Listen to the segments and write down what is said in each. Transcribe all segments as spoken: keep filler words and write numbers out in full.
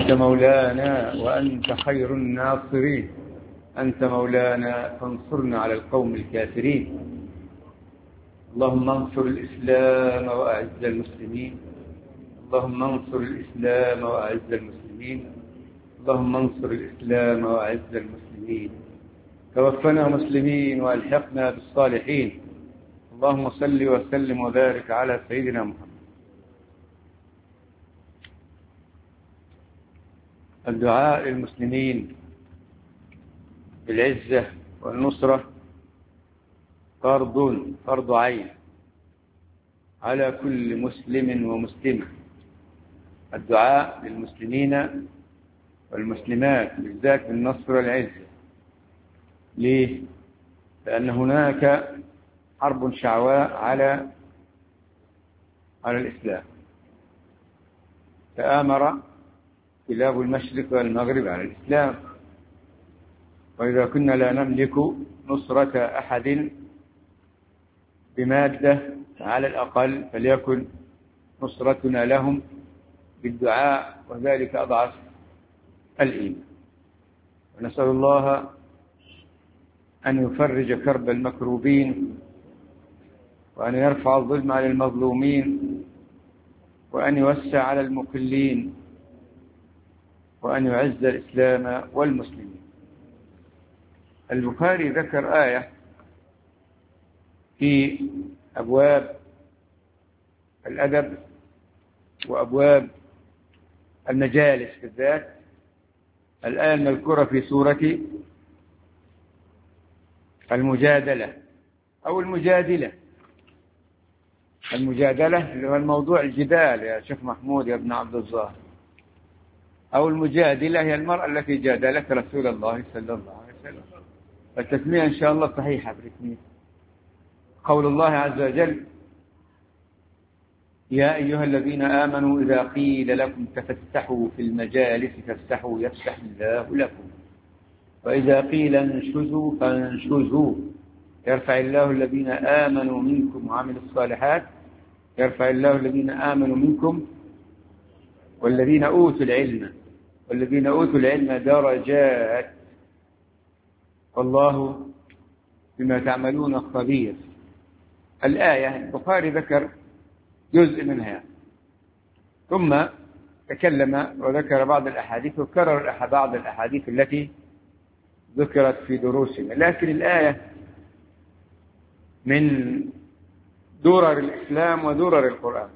أنت مولانا وأنت خير الناصرين، أنت مولانا فانصرنا على القوم الكافرين. اللهم انصر الإسلام وأعز المسلمين، اللهم انصر الإسلام وأعز المسلمين، اللهم انصر الإسلام وأعز المسلمين. توفنا مسلمين وألحقنا بالصالحين. اللهم صل وسلم وبارك على سيدنا محمد. الدعاء للمسلمين بالعزة والنصرة فرض فرض عين على كل مسلم ومسلمة. الدعاء للمسلمين والمسلمات بالذات بالنصر والعزة. ليه؟ لأن هناك حرب شعواء على على الإسلام. تآمر كلاب المشرق والمغرب على الإسلام، وإذا كنا لا نملك نصرة أحد بمادة على الأقل فليكن نصرتنا لهم بالدعاء، وذلك أضعف الإيمان. ونسأل الله أن يفرج كرب المكروبين، وأن يرفع الظلم عن المظلومين، وأن يوسع على المقلين، وأن يعز الإسلام والمسلمين. البخاري ذكر آية في أبواب الأدب وأبواب المجالس بالذات. الآية المذكورة في سورة المجادلة أو المجادلة. المجادلة اللي هو الموضوع الجدال يا شيخ محمود يا ابن عبد الظاهر، أو المجادلة هي المرأة التي جادلت رسول الله صلى الله عليه وسلم. التسمية إن شاء الله صحيحة بالتسمية. قول الله عز وجل: يا أيها الذين آمنوا إذا قيل لكم تفسحوا في المجالس فافسحوا يفسح الله لكم، وإذا قيل انشزوا فانشزوا يرفع الله الذين آمنوا منكم وعملوا الصالحات يرفع الله الذين آمنوا منكم والذين أوتوا العلم والذين أوتوا العلم درجات والله بما تعملون خبير. الآية البخاري ذكر جزء منها، ثم تكلم وذكر بعض الأحاديث وكرر بعض الأحاديث التي ذكرت في دروسنا. لكن الآية من درر الإسلام ودرر القرآن.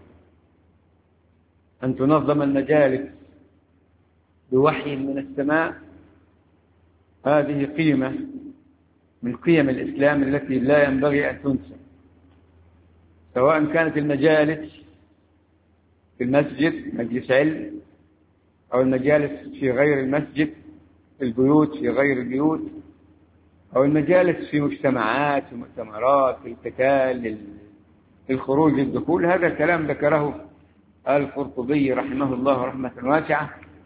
أن تنظم المجالس بوحي من السماء، هذه قيمة من قيم الإسلام التي لا ينبغي أن تنسى، سواء كانت المجالس في المسجد مجلس علم، أو المجالس في غير المسجد البيوت في غير البيوت، أو المجالس في مجتمعات ومؤتمرات في القتال للخروج للدخول. هذا الكلام ذكره القرطبي رحمه الله رحمة واسعة.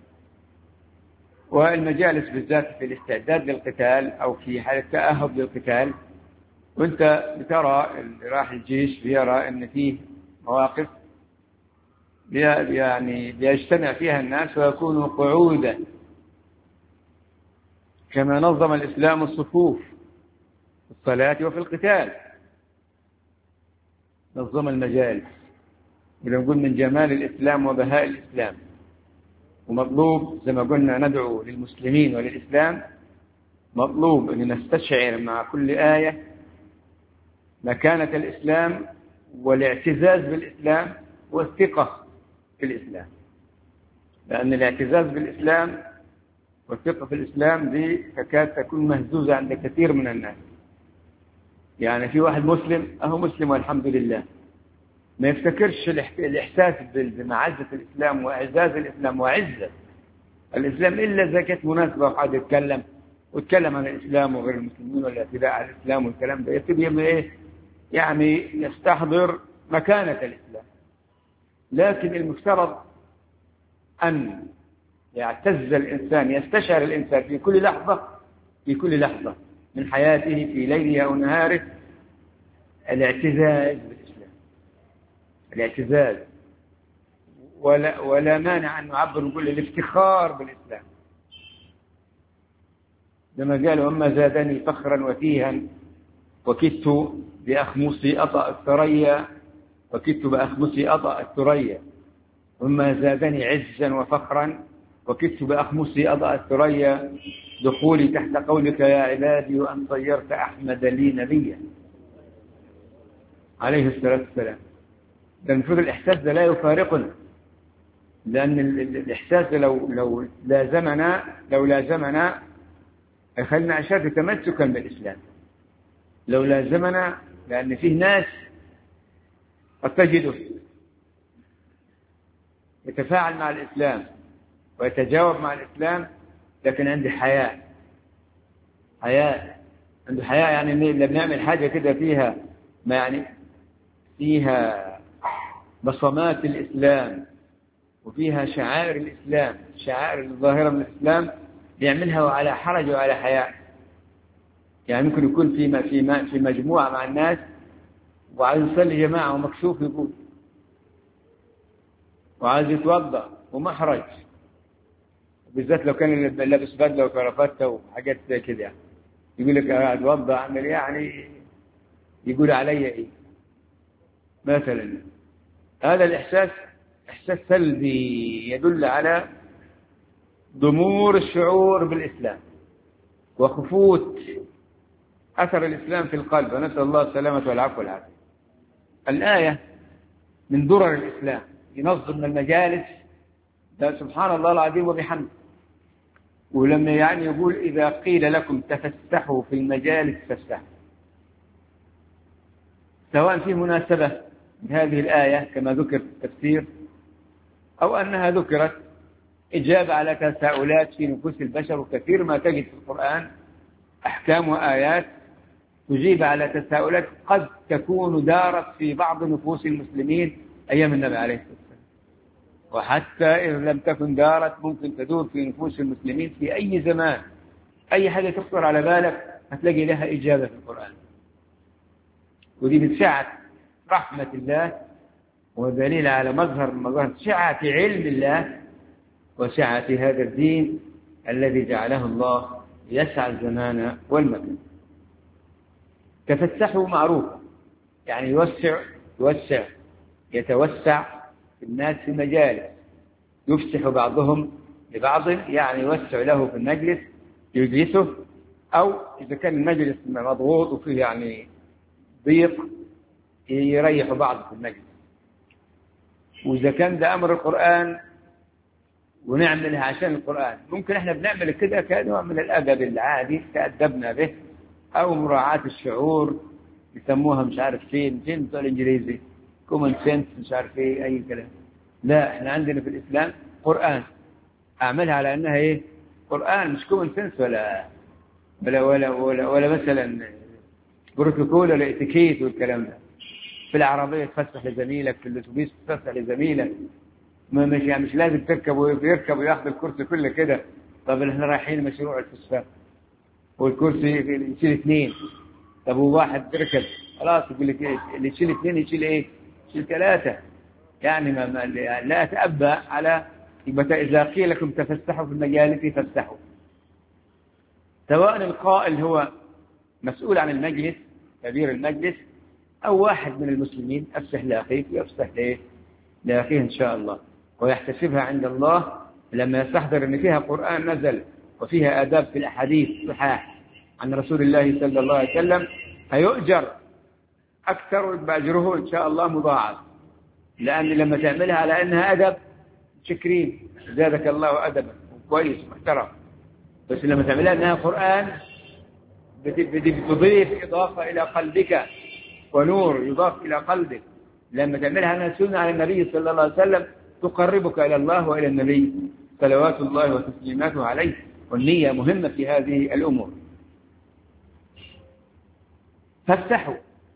والمجالس بالذات في الاستعداد للقتال أو في حالة تأهب للقتال، وانت بترى اللي راح الجيش بيرى ان فيه مواقف يعني بيجتمع فيها الناس ويكونوا قعودا، كما نظم الإسلام الصفوف في الصلاة وفي القتال. نظم المجالس، إذا نقول من جمال الإسلام وبهاء الإسلام. ومطلوب زي ما قلنا ندعو للمسلمين وللإسلام، مطلوب أن نستشعر مع كل آية مكانة الإسلام والاعتزاز بالإسلام والثقة في الإسلام، لأن الاعتزاز بالإسلام والثقة في الإسلام دي تكاد تكون مهزوزة عند كثير من الناس. يعني في واحد مسلم أهو مسلم والحمد لله، ما يفتكرش الإحساس بمعزة الإسلام وإعزاز الإسلام وعزة الإسلام إلا إذا كانت مناسبة وحد يتكلم ويتكلم عن الإسلام وغير المسلمين والاعتداء على الإسلام والكلام ده، يبتدي إيه يعني يستحضر مكانة الإسلام. لكن المفترض أن يعتز الإنسان، يستشعر الإنسان في كل لحظة في كل لحظة من حياته في ليله أو نهاره الاعتزاز بالإسلام، الاعتزاز ولا, ولا مانع أن نعبر نقول الافتخار بالإسلام، لما قالوا أما زادني فخرا وتيها وكدت بأخمصي أطأ الثريا، وكدت بأخمصي أطأ الثريا، وما زادني عزا وفخرا وكدت بأخمصي أطأ الثريا، دخولي تحت قولك يا عبادي وأن صيرت أحمد لي نبيا عليه الصلاة والسلام. ده المفروض الإحساس ده لا يفارقنا، لأن الإحساس ده لو لو لازمنا لو لازمنا يخلينا أشد تمسكا بالإسلام، لو لازمنا، لأن فيه ناس قد تجده يتفاعل مع الإسلام ويتجاوب مع الإسلام لكن عنده حياء، حياء عنده حياء، يعني اللي بنعمل حاجة كده فيها ما يعني فيها بصمات الإسلام وفيها شعائر الإسلام، شعائر الظاهرة من الإسلام، يعملها وعلى حرج وعلى حياء. يعني ممكن يكون في في في مجموعة مع الناس وعايز يصلي جماعة ومكشوف يقول، وعايز يتوضأ ومحرج، بالذات لو كان لابس بدلة وكرافتة وحاجات زي كده، يعني يقول لك اتوضأ اعمل يعني يقول علي ايه مثلا. هذا الإحساس إحساس سلبي يدل على ضمور الشعور بالإسلام وخفوت أثر الإسلام في القلب، ونسأل الله السلامة والعفو والعافية. الآية من درر الإسلام ينظم المجالس، ده سبحان الله العظيم وبحمده. ولما يعني يقول إذا قيل لكم تفسحوا في المجالس فافسحوا، سواء في مناسبة هذه الآية كما ذكر في التفسير أو أنها ذكرت إجابة على تساؤلات في نفوس البشر، وكثير ما تجد في القرآن أحكام وآيات تجيب على تساؤلات قد تكون دارت في بعض نفوس المسلمين أيام النبي عليه الصلاة والسلام، وحتى إذا لم تكن دارت ممكن تدور في نفوس المسلمين في أي زمان. أي حاجة تخطر على بالك هتلاقي لها إجابة في القرآن، ودي من سعة رحمة الله ودليل على مظهر من مظاهر سعة علم الله وسعة هذا الدين الذي جعله الله يسعى الزمان والمكان. تفسحوا معروف يعني يوسع يوسع يتوسع في الناس في مجالس، يفسح بعضهم لبعض يعني يوسع له في المجلس يجلسه، أو إذا كان المجلس مضغوط وفيه يعني ضيق يريح بعض في المجلس. وإذا كان ده أمر القرآن ونعملها عشان القرآن، ممكن إحنا بنعمل كده كنوع من الأدب العادي تأدبنا به، أو مراعاة الشعور يسموها مش عارف فين فين بتوع الإنجليزي كومن سنس مش عارف إيه أي كلام. لا، إحنا عندنا في الإسلام قرآن، أعملها على أنها إيه قرآن، مش كومن سنس ولا ولا ولا ولا, ولا مثلا بروتوكول ولا اتيكيت والكلام ده. في العربية تفسح لزميلك، في الأتوبيس تفسح لزميلك، ما مش يعني مش لازم تركب ويركب وياخذ الكرسي كله كده. طب احنا رايحين مشروع الفسفان والكرسي يشيل اثنين، طب وواحد ركب خلاص يقول لك ايه اللي يشيل اثنين يشيل ايه يشيل ثلاثة، يعني ما, ما لا أتأبى على. يبقى إذا قيل لكم تفسحوا في المجالس فافسحوا، سواء القائل هو مسؤول عن المجلس كبير المجلس أو واحد من المسلمين، أفسح لأخيك ويفسح ليه لأخيه إن شاء الله، ويحتسبها عند الله لما يستحضر أن فيها قرآن نزل وفيها آداب في الأحاديث صحاح عن رسول الله صلى الله عليه وسلم، هيؤجر أكثر ويبقى أجره إن شاء الله مضاعف. لأن لما تعملها على أنها أدب شكرين زادك الله أدبا كويس محترم، بس لما تعملها أنها قرآن بتضيف إضافة إلى قلبك ونور يضاف إلى قلبك. لما تعملها أنها سنة على النبي صلى الله عليه وسلم تقربك إلى الله وإلى النبي صلوات الله وتسليماته عليه، والنية مهمة في هذه الأمور. فافتحوا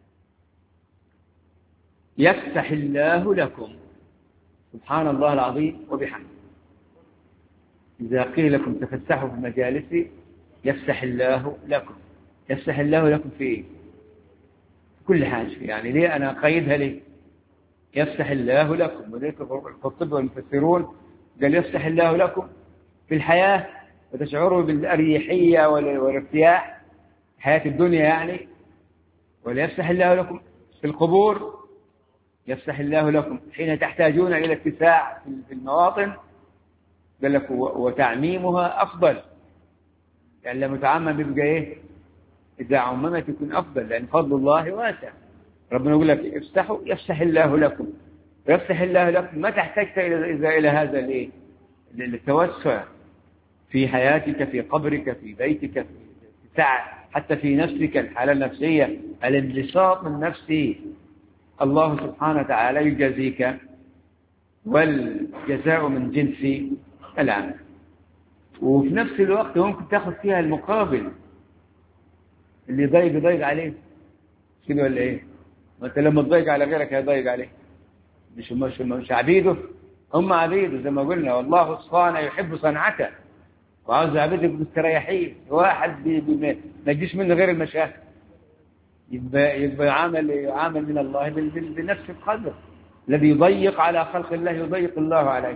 يفتح الله لكم، سبحان الله العظيم وبحمده. إذا قيل لكم تفسحوا في المجالس يفتح الله لكم، يفتح الله لكم في إيه؟ كل حاجة. يعني ليه أنا أقيدها ليه؟ يفتح الله لكم. وذلك الخطيب والمفسرون قال يفتح الله لكم في الحياة وتشعروا بالأريحية والارتياح حياة الدنيا يعني، وليفتح الله لكم في القبور، يفتح الله لكم حين تحتاجون إلى اتساع في المواطن، قال لك وتعميمها أفضل، يعني لما تعمم بيبقى إيه؟ إذا عممت يكون أفضل، لأن فضل الله واسع. ربنا يقول لك افتحوا يفتح الله لكم، يفتح الله لكم، ما تحتاج إذا إلى هذا الإيه؟ التوسع في حياتك، في قبرك، في بيتك، في سعة، حتى في نفسك، الحالة النفسية، الانبساط النفسي. الله سبحانه وتعالى يجازيك، والجزاء من جنس العمل. وفي نفس الوقت ممكن تاخذ فيها المقابل، اللي يضيق يضيق عليه كده ولا ايه؟ ما انت لما تضيق على غيرك هيضيق عليه، مش مش مش عبيده، هم عبيده زي ما قلنا. والله الصانع يحب صنعته وعاوز عبيدك مستريحين. واحد بي بي ما يجيش منه غير المشاكل، يبقى يبقى عامل عامل من الله بنفس القدر. الذي يضيق على خلق الله يضيق الله عليه،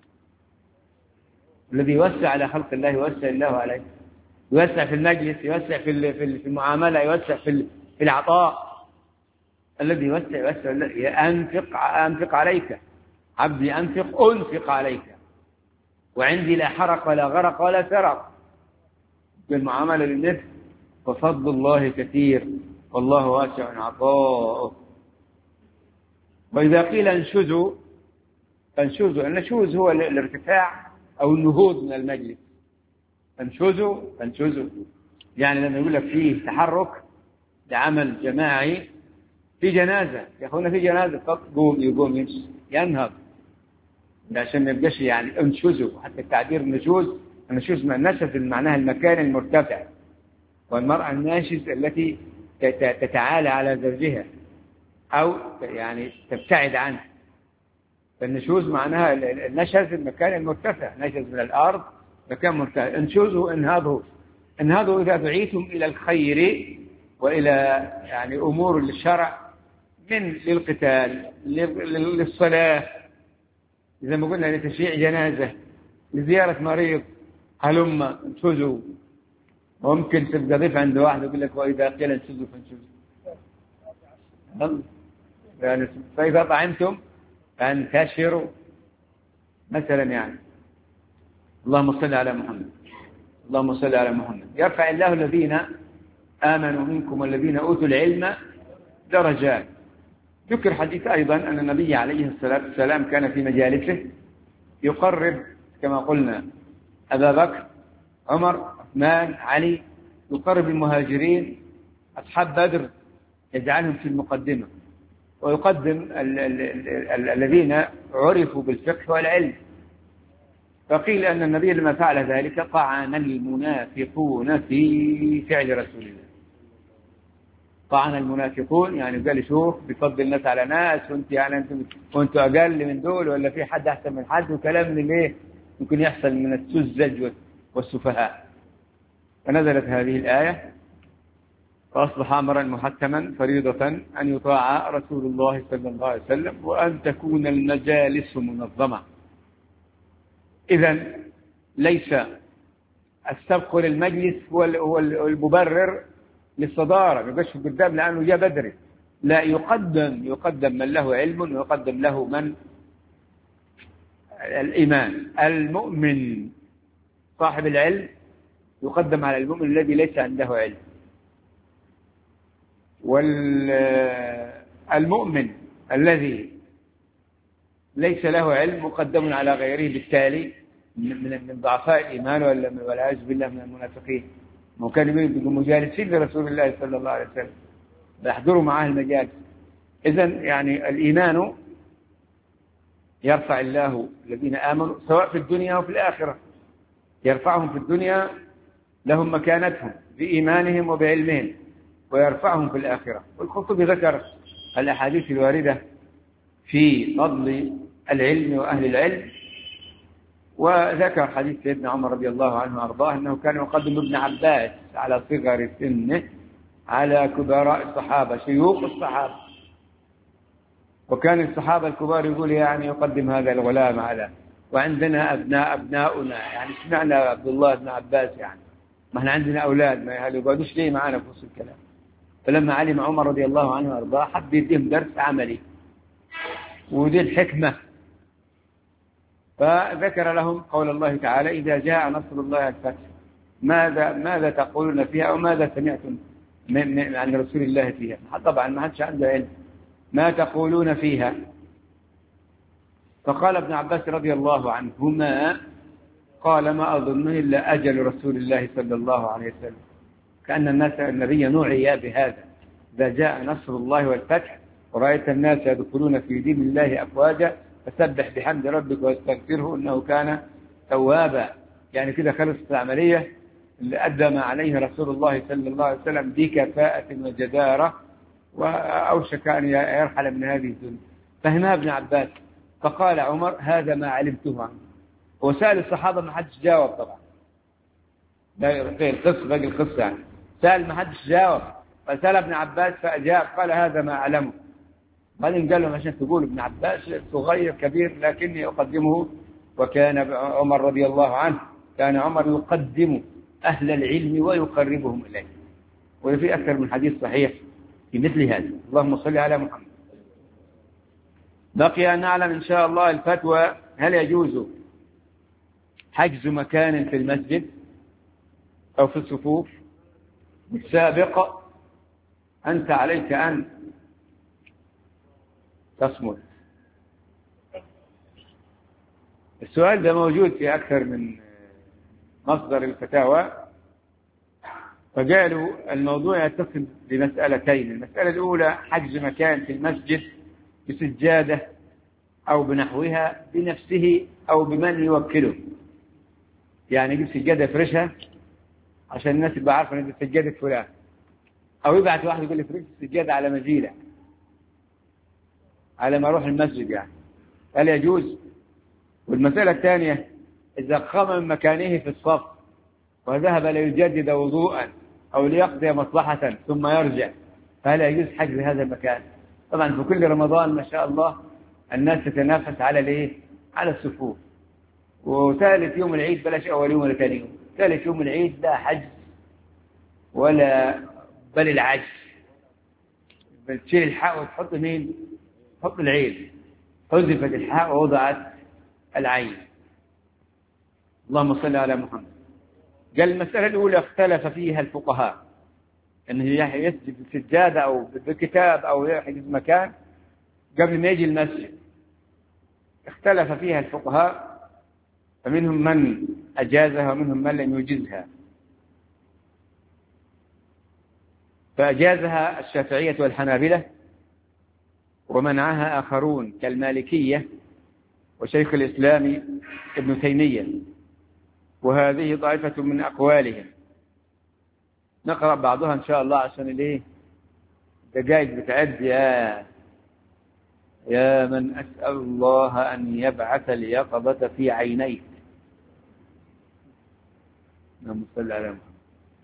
الذي يوسع على خلق الله يوسع الله عليه، يوسع في المجلس، يوسع في في المعاملة، يوسع في في العطاء. الذي يوسع يوسع أنفق أنفق عليك عبدي، أنفق أنفق عليك، وعندي لا حرق ولا غرق ولا سرق. بالمعاملة للنفس ففضل الله كثير والله واسع عطاؤه. وإذا قيل انشزوا، فانشزوا، النشوز هو الارتفاع أو النهوض من المجلس. انشزوا انشزوا يعني لما يقول لك فيه تحرك لعمل جماعي في جنازة، يا أخونا في جنازة تقوم يقوم يمشي ينهض، عشان ما يبقاش يعني انشزوا. حتى التعبير نشوز، النشوز نشز معناها المكان المرتفع، والمرأة الناشز التي تتعالى على زوجها أو يعني تبتعد عنه. فالنشوز معناها النشز المكان المرتفع، نشز من الأرض مكان مرتفع. انشزوا انهضوا، انهضوا إذا دعيتم إلى الخير وإلى يعني أمور للشرع، من للقتال، للصلاة، إذا ما قلنا لتشييع جنازة، لزيارة مريض، هلم انشزوا. ممكن تبقى ضيف عند واحد يقول لك وإذا قيل انشزوا فانشزوا، يعني فإذا طعمتم فانتشروا مثلا. يعني اللهم صل على محمد، اللهم صل على محمد. يرفع الله الذين آمنوا منكم والذين أوتوا العلم درجات. ذكر حديث أيضا أن النبي عليه الصلاة والسلام كان في مجالسه يقرب كما قلنا أبا بكر، عمر، عثمان، علي، يقرب المهاجرين أصحاب بدر يجعلهم في المقدمة، ويقدم الذين عرفوا بالفقه والعلم. فقيل أن النبي لما فعل ذلك طعن المنافقون في فعل رسول الله. طعن المنافقون يعني قال شوف بيفضل الناس على ناس، وانت يعني انتم وانتوا اقل من دول، ولا في حد احسن من حد، وكلام من ايه ممكن يحصل من السذج والسفهاء. فنزلت هذه الآية فأصبح أمرا محتما فريضة أن يطاع رسول الله صلى الله عليه وسلم، وأن تكون المجالس منظمة. إذن ليس السبق للمجلس هو المبرر للصدارة، ما يبقاش قدام لأنه جاء بدري، لا، يقدم يقدم من له علم، ويقدم له من الإيمان. المؤمن صاحب العلم يقدم على المؤمن الذي ليس عنده علم، والمؤمن الذي ليس له علم مقدم على غيره، بالتالي من ضعفاء الإيمان والعياذ بالله من المنافقين. وكانوا يبقوا مجالسين لرسول الله صلى الله عليه وسلم، يحضروا معاه المجالس. إذن يعني الإيمان يرفع الله الذين آمنوا سواء في الدنيا وفي الآخرة. يرفعهم في الدنيا لهم مكانتهم بإيمانهم وبعلمهم، ويرفعهم في الآخرة. والخطيب ذكر الأحاديث الواردة في فضل العلم وأهل العلم، وذكر حديث سيدنا عمر رضي الله عنه وأرضاه أنه كان يقدم ابن عباس على صغر سنه على كبراء الصحابة، شيوخ الصحابة. وكان الصحابة الكبار يقول يعني يقدم هذا الغلام على، وعندنا أبناء أبناؤنا، يعني سمعنا عبد الله بن عباس يعني ما احنا عندنا أولاد، ما يقعدوش ليه معنا في وسط الكلام. فلما علم عمر رضي الله عنه وارضاه حب يديهم درس عملي، ودي الحكمة. فذكر لهم قول الله تعالى: إذا جاء نصر الله الفتح ماذا ماذا تقولون فيها، أو ماذا سمعتم عن رسول الله فيها؟ طبعا ما حدش عنده علم. ما تقولون فيها؟ فقال ابن عباس رضي الله عنهما: قال ما أظن إلا أجل رسول الله صلى الله عليه وسلم. كأن الناس النبي نوعي بهذا: إذا جاء نصر الله والفتح ورأيت الناس يدخلون في دين الله أفواجا فسبح بحمد ربك واستغفره إنه كان توابا. يعني كده خلصت العملية اللي أدى ما عليه رسول الله صلى الله عليه وسلم بكفاءة وجدارة، وأوشك أن يرحل من هذه الدنيا. فهمها ابن عباس. فقال عمر: هذا ما علمته عنه. وسأل الصحابة ما حدش جاوب طبعا، باقي القصة باقي القصة يعني. سأل ما حدش جاوب، فسأل ابن عباس فأجاب قال: هذا ما أعلمه. بعدين قال لهم: عشان تقول ابن عباس صغير كبير لكني أقدمه. وكان عمر رضي الله عنه كان عمر يقدم أهل العلم ويقربهم إليه. وفي أكثر من حديث صحيح في مثل هذا. اللهم صل على محمد. بقي أن نعلم إن شاء الله الفتوى: هل يجوز حجز مكان في المسجد أو في الصفوف السابق؟ أنت عليك أن تصمت. السؤال ده موجود في أكثر من مصدر الفتاوى، فقالوا الموضوع يتصل بمسألتين. المسألة الأولى: حجز مكان في المسجد بسجادة أو بنحوها بنفسه أو بمن يوكله. يعني يجيب سجادة يفرشها عشان الناس يبقى عارفة ان دي سجادة فلان، أو يبعث واحد يقول لي فرش السجادة على مزيلة على ما أروح المسجد. يعني هل يجوز؟ والمسألة الثانية: إذا قام من مكانه في الصف وذهب ليجدد وضوءا أو ليقضي مصلحة ثم يرجع، فهل يجوز حجز هذا المكان؟ طبعا في كل رمضان ما شاء الله الناس تتنافس على الايه؟ على الصفوف. وثالث يوم العيد بلاش أول يوم ولا ثاني يوم، ثالث يوم العيد لا حجز ولا بل العجز. بتشيل الحاء وتحط مين؟ تحط العين. حذفت الحاء ووضعت العين. اللهم صل على محمد. قال المسألة الأولى اختلف فيها الفقهاء، أنه يسجد بالسجادة أو بالكتاب أو يحجز مكان قبل ما يجي المسجد. اختلف فيها الفقهاء، فمنهم من أجازها ومنهم من لم يجزها. فأجازها الشافعية والحنابلة، ومنعها آخرون كالمالكية وشيخ الإسلام ابن تيمية، وهذه طائفة من أقوالهم. نقرأ بعضها إن شاء الله عشان الايه دقائق بتعد. يا يا من أسأل الله أن يبعث اليقظة في عينيك. اللهم صل على محمد.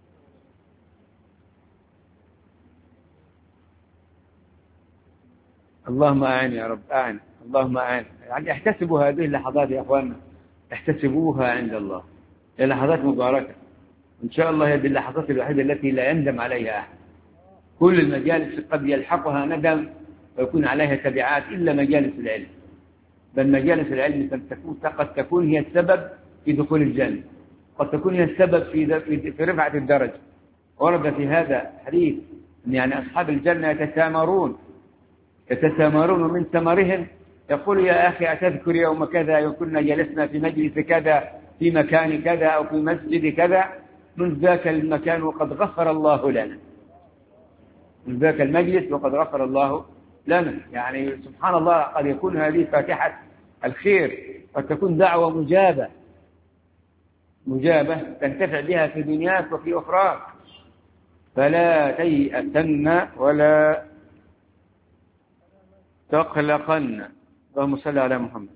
اللهم أعن يا رب، أعن، اللهم أعن. يعني احتسبوا هذه اللحظات يا أخواننا، احتسبوها عند الله، هي لحظات مباركة إن شاء الله. هذه اللحظات الوحيدة التي لا يندم عليها أحد. كل المجالس قد يلحقها ندم ويكون عليها تبعات إلا مجالس العلم. بل مجالس العلم قد تكون هي السبب في دخول الجنة، قد تكون هي السبب في في رفعة الدرجة. ورد في هذا حديث يعني أصحاب الجنة يتسامرون يتسامرون من ثمرهم. يقول: يا أخي أتذكر يوم كذا وكنا جلسنا في مجلس كذا في مكان كذا أو في مسجد كذا، من ذاك المكان وقد غفر الله لنا. من ذاك المجلس وقد غفر الله لنا. يعني سبحان الله، قد يكون هذه فاتحة الخير، قد تكون دعوة مجابة مجابة تنتفع بها في دنياك وفي أخراك. فلا تيأسن ولا تقلقن. اللهم صل على محمد.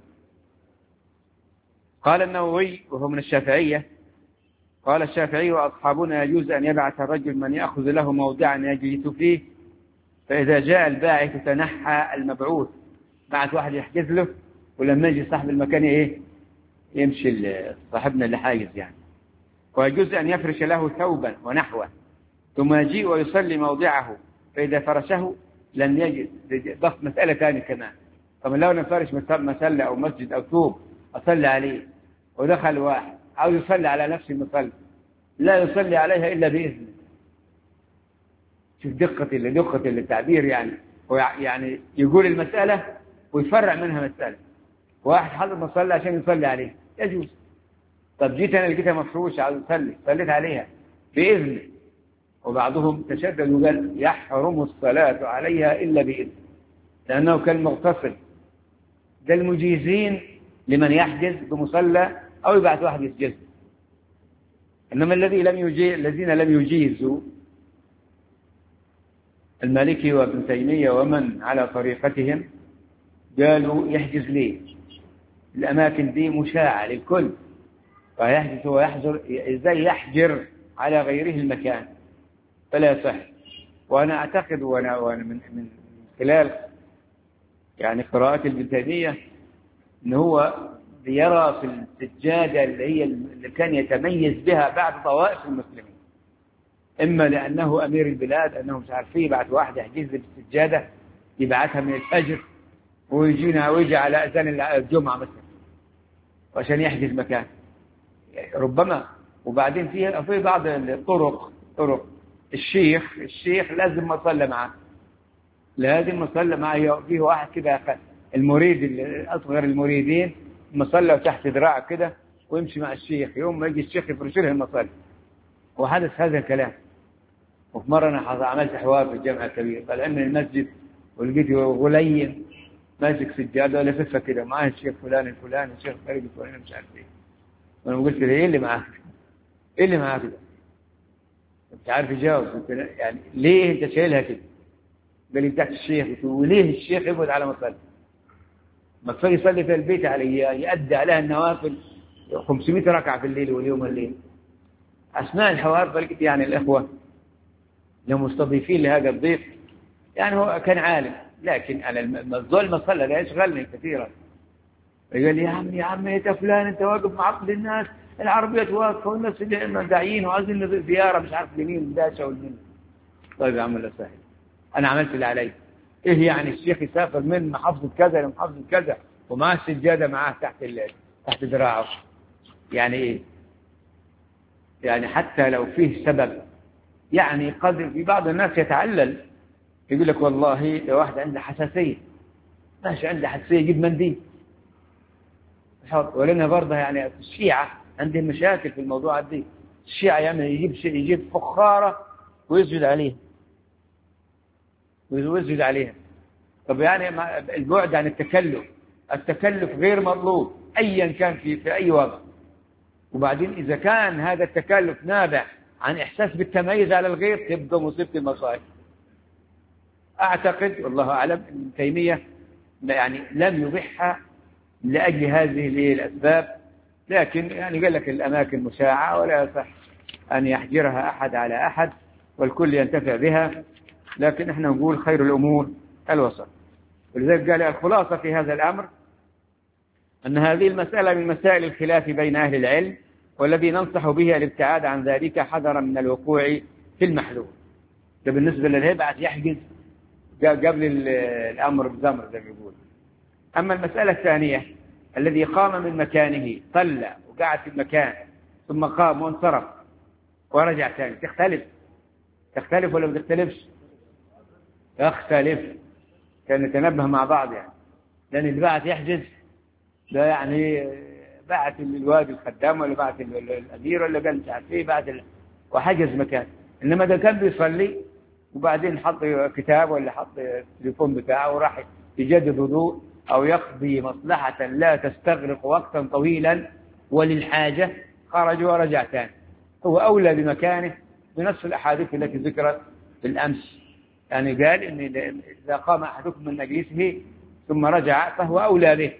قال النووي وهو من الشافعية: قال الشافعي وأصحابنا: يجوز أن يبعث الرجل من يأخذ له موضعا يجلس فيه، فإذا جاء الباعث تنحى المبعوث بعت واحد يحجز له، ولما يجي صاحب المكان إيه يمشي صاحبنا اللي حاجز يعني. ويجوز أن يفرش له ثوبا ونحوه ثم يجيء ويصلي موضعه، فإذا فرشه لم يجد ضغط مسألة ثانية كمان. طب لو نفرش مسلة أو مسجد أو ثوب أصلي عليه، ودخل واحد أو يصلي على نفس المصلى لا يصلي عليها إلا بإذنه. شوف دقة اللي دقة التعبير يعني. هو يعني يقول المسألة ويفرع منها مسألة. واحد حضر مصلى عشان يصلي عليه يجوز. طب جيت أنا لقيتها مفروشة عاوز أصلي، صليت عليها بإذن. وبعضهم تشدد وقال يحرم الصلاة عليها إلا بإذن، لأنه كالمغتصب. ده المجيزين لمن يحجز بمصلى أو يبعث واحد يسجز. إنما الذي لم يجي الذين لم يجيزوا المالكي وابن تيمية ومن على طريقتهم قالوا يحجز ليه؟ الأماكن دي مشاعة للكل، فيحجز ويحجر. إزاي يحجر على غيره المكان؟ فلا يصح. وأنا أعتقد وأنا, وأنا من, من خلال يعني قراءة ابن تيمية إن هو يرى في السجادة اللي هي اللي كان يتميز بها بعض طوائف المسلمين، إما لأنه أمير البلاد أنه مش عارفين يبعث واحد يحجز بالسجادة يبعثها من الفجر ويجينا ويجي على أذان الجمعة مثلا وعشان يحجز مكان ربما. وبعدين فيه في بعض الطرق طرق الشيخ الشيخ لازم ما صلى معه، لازم ما صلى معه. فيه واحد كده المريد الأصغر المريدين مصلى تحت ذراعه كده ويمشي مع الشيخ، يوم ما يجي الشيخ يفرش له المصلى. وحدث هذا الكلام. وفي مرة أنا عملت حوار في الجامعة الكبير، طلع من المسجد ولقيت غليم ماسك سجادة ولا ففة كده معاه الشيخ فلان الفلاني الشيخ فريد الفلاني مش عارف ايه. وانا قلت له ايه اللي معاك؟ ايه اللي معاك ده؟ مش عارف يجاوب. يعني ليه انت شايلها كده؟ قال لي بتاعت الشيخ. قلت له وليه الشيخ يبعد على مصلى؟ ما كفايه يصلي في البيت عليها يؤدي عليها النوافل خمسمائة ركعة في الليل واليوم الليل. أثناء الحوار فلقيت يعني الإخوة لهم مستضيفين لهذا الضيف، يعني هو كان عالم لكن على الظلم صلى لا يشغلني كثيرا. قال لي يا عم يا عم انت فلان انت واقف معقد الناس، العربيات واقفه والناس داعيين وعايزين زياره مش عارف لمين داشه والمين. طيب يا عم الله سهل، انا عملت اللي علي. ايه يعني الشيخ يسافر من محافظه كذا لمحافظه كذا ومعاه السجاده معاه تحت تحت ذراعه؟ يعني ايه؟ يعني حتى لو فيه سبب، يعني قد في بعض الناس يتعلل يقول لك والله لو واحد عنده حساسيه ماشي عنده حساسيه يجيب منديل. ولنا برضه يعني الشيعة عندهم مشاكل في الموضوع دي. الشيعة يعني يجيب شيء يجيب فخارة ويسجد عليها ويسجد عليها. طب يعني البعد عن التكلف، التكلف غير مطلوب أيا كان في في أي وضع. وبعدين إذا كان هذا التكلف نابع عن إحساس بالتميز على الغير تبقى مصيبة المصائب. أعتقد والله أعلم ابن تيمية يعني لم يبحها لأجل هذه الأسباب، لكن يعني قال لك الأماكن مشاعة ولا يصح أن يحجرها أحد على أحد والكل ينتفع بها. لكن احنا نقول خير الأمور الوسط. ولذلك قال الخلاصة في هذا الأمر أن هذه المسألة من مسائل الخلاف بين أهل العلم، والذي ننصح به الابتعاد عن ذلك حذرا من الوقوع في المحذور. ده بالنسبة للهبعة يحجز قبل الأمر بزمر زي ما يقول. أما المسألة الثانية الذي قام من مكانه صلى وقعد في المكان ثم قام وانصرف ورجع ثاني، تختلف تختلف ولا ما تختلفش؟ تختلف. كان نتنبه مع بعض يعني، لأن اللي بعت يحجز ده يعني بعت الوادي الخدام ولا بعت الأمير ولا قال مش عارف ايه بعت ال... وحجز مكان. إنما ده كان بيصلي وبعدين حط كتاب ولا حط التليفون بتاعه وراح يجدد وضوء أو يقضي مصلحة لا تستغرق وقتا طويلا وللحاجة، خرج ورجع ثاني. هو أولى بمكانه بنص الأحاديث التي ذكرت بالأمس. يعني قال إن إذا قام أحدكم من مجلسه ثم رجع فهو أولى به.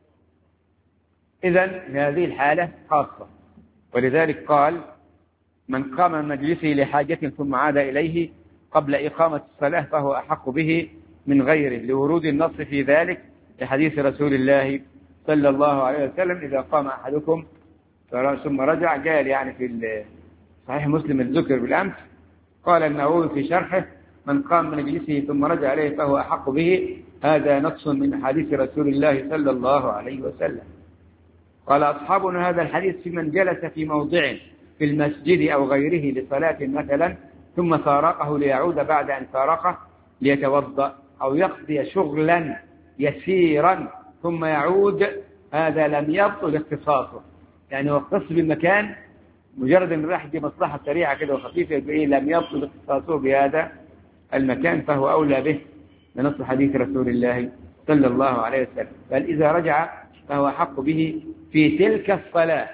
إذن هذه الحالة خاصة. ولذلك قال من قام من مجلسه لحاجة ثم عاد إليه قبل إقامة الصلاة فهو أحق به من غيره، لورود النص في ذلك لحديث رسول الله صلى الله عليه وسلم إذا قام أحدكم ثم رجع. قال يعني في صحيح مسلم الذكر بالأمس، قال النووي في شرحه: من قام من مجلسه ثم رجع عليه فهو أحق به. هذا نص من حديث رسول الله صلى الله عليه وسلم. قال أصحابنا هذا الحديث في من جلس في موضع في المسجد أو غيره لصلاة مثلا ثم فارقه ليعود بعد أن فارقه ليتوضأ أو يقضي شغلا يسيرا ثم يعود، هذا لم يبطل اختصاصه. يعني هو اختص بالمكان مجرد ان راح دي مصلحة سريعة كده وخفيفة، يبقى لم يبطل اختصاصه بهذا المكان، فهو أولى به لنص حديث رسول الله صلى الله عليه وسلم. بل إذا رجع فهو حق به في تلك الصلاة.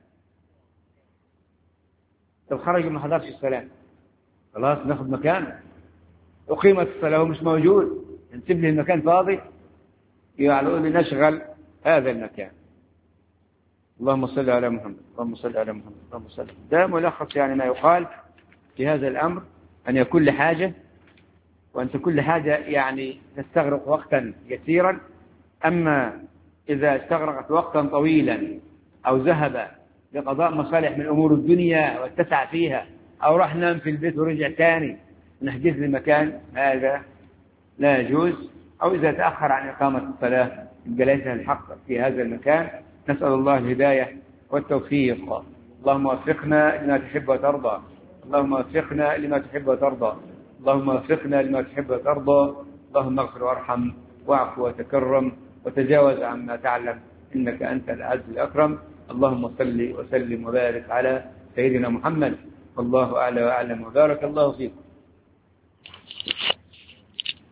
طب خرج ما حضرش الصلاة، خلاص ناخذ مكان، أقيمت الصلاة ومش موجود، نسيب لي المكان فاضي، يقولوا لي نشغل هذا المكان. اللهم صل على محمد، اللهم صل على محمد، اللهم صل. ده ملخص يعني ما يقال في هذا الأمر، أن يكون لحاجة، وأن كل حاجة يعني تستغرق وقتا يسيرا. أما إذا استغرقت وقتا طويلا أو ذهب لقضاء مصالح من أمور الدنيا واتسع فيها، أو راح نام في البيت ورجع تاني نحجز المكان، هذا لا يجوز. أو إذا تأخر عن إقامة الصلاة جلسها الحق في هذا المكان. نسأل الله الهداية والتوفيق. اللهم وفقنا لما تحب وترضى، اللهم وفقنا لما تحب وترضى، اللهم وفقنا لما تحب وترضى. اللهم اغفر وارحم واعف وتكرم وتجاوز عما تعلم، إنك أنت العز الأكرم. اللهم صل وسلم وبارك على سيدنا محمد، والله أعلى وأعلم، وبارك الله فيكم.